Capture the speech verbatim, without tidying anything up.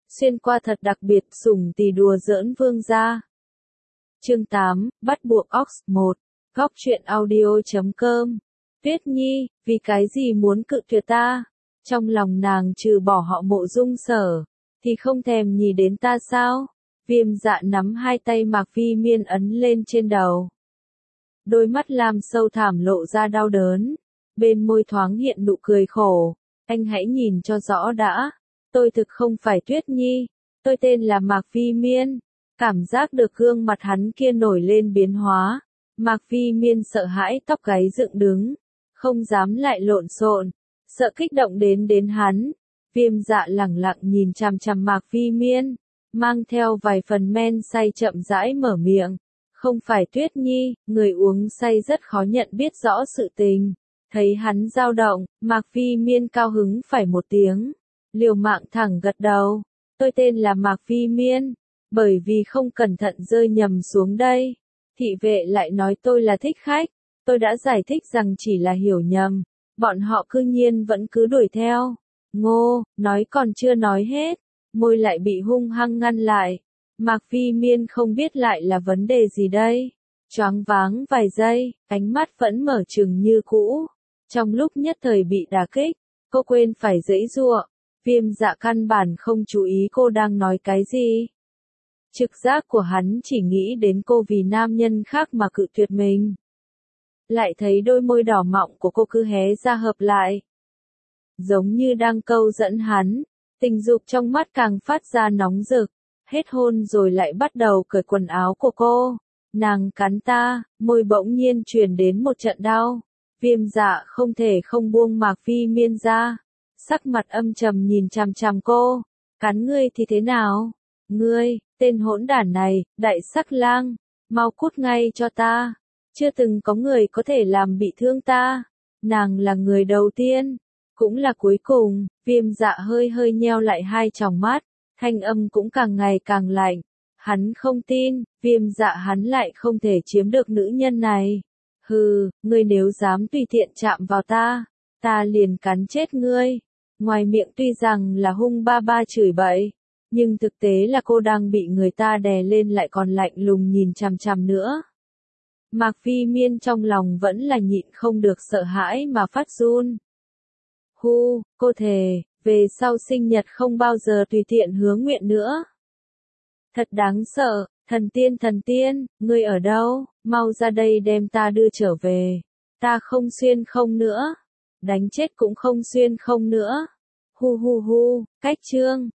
xuyên qua thật đặc biệt sủng tì đùa giỡn vương gia. Chương tám, bắt buộc Ox một, góc truyện audio chấm com. Tuyết Nhi, vì cái gì muốn cự tuyệt ta? Trong lòng nàng trừ bỏ họ Mộ Dung Sở, thì không thèm nhìn đến ta sao? Viêm Dạ nắm hai tay Mạc Phi Miên ấn lên trên đầu. Đôi mắt lam sâu thẳm lộ ra đau đớn, bên môi thoáng hiện nụ cười khổ. Anh hãy nhìn cho rõ đã, tôi thực không phải Tuyết Nhi, tôi tên là Mạc Phi Miên. Cảm giác được gương mặt hắn kia nổi lên biến hóa, Mạc Phi Miên sợ hãi tóc gáy dựng đứng, không dám lại lộn xộn, sợ kích động đến đến hắn. Viêm Dạ lẳng lặng nhìn chằm chằm Mạc Phi Miên, mang theo vài phần men say chậm rãi mở miệng. Không phải Tuyết Nhi, người uống say rất khó nhận biết rõ sự tình. Thấy hắn dao động, Mạc Phi Miên cao hứng phải một tiếng, liều mạng thẳng gật đầu. Tôi tên là Mạc Phi Miên, bởi vì không cẩn thận rơi nhầm xuống đây. Thị vệ lại nói tôi là thích khách, tôi đã giải thích rằng chỉ là hiểu nhầm, bọn họ cư nhiên vẫn cứ đuổi theo. Ngô, nói còn chưa nói hết, môi lại bị hung hăng ngăn lại. Mạc Phi Miên không biết lại là vấn đề gì đây. Choáng váng vài giây, ánh mắt vẫn mở trừng như cũ. Trong lúc nhất thời bị đả kích, cô quên phải giãy giụa. Viêm Dạ căn bản không chú ý cô đang nói cái gì. Trực giác của hắn chỉ nghĩ đến cô vì nam nhân khác mà cự tuyệt mình. Lại thấy đôi môi đỏ mọng của cô cứ hé ra hợp lại, giống như đang câu dẫn hắn. Tình dục trong mắt càng phát ra nóng rực. Hết hôn rồi lại bắt đầu cởi quần áo của cô. Nàng cắn ta, môi bỗng nhiên truyền đến một trận đau. Viêm Dạ không thể không buông Mạc Phi Miên ra, sắc mặt âm trầm nhìn chằm chằm cô. Cắn ngươi thì thế nào? Ngươi, tên hỗn đản này, đại sắc lang, mau cút ngay cho ta. Chưa từng có người có thể làm bị thương ta. Nàng là người đầu tiên, cũng là cuối cùng. Viêm Dạ hơi hơi nheo lại hai tròng mắt, thanh âm cũng càng ngày càng lạnh. Hắn không tin, Viêm Dạ hắn lại không thể chiếm được nữ nhân này. Hừ, ngươi nếu dám tùy tiện chạm vào ta, ta liền cắn chết ngươi. Ngoài miệng tuy rằng là hung ba ba chửi bậy, nhưng thực tế là cô đang bị người ta đè lên lại còn lạnh lùng nhìn chằm chằm nữa. Mạc Phi Miên trong lòng vẫn là nhịn không được sợ hãi mà phát run. Hu, cô thề, về sau sinh nhật không bao giờ tùy tiện hứa nguyện nữa. Thật đáng sợ, thần tiên thần tiên, ngươi ở đâu, mau ra đây đem ta đưa trở về. Ta không xuyên không nữa, đánh chết cũng không xuyên không nữa. Hu hu hu, cách chương.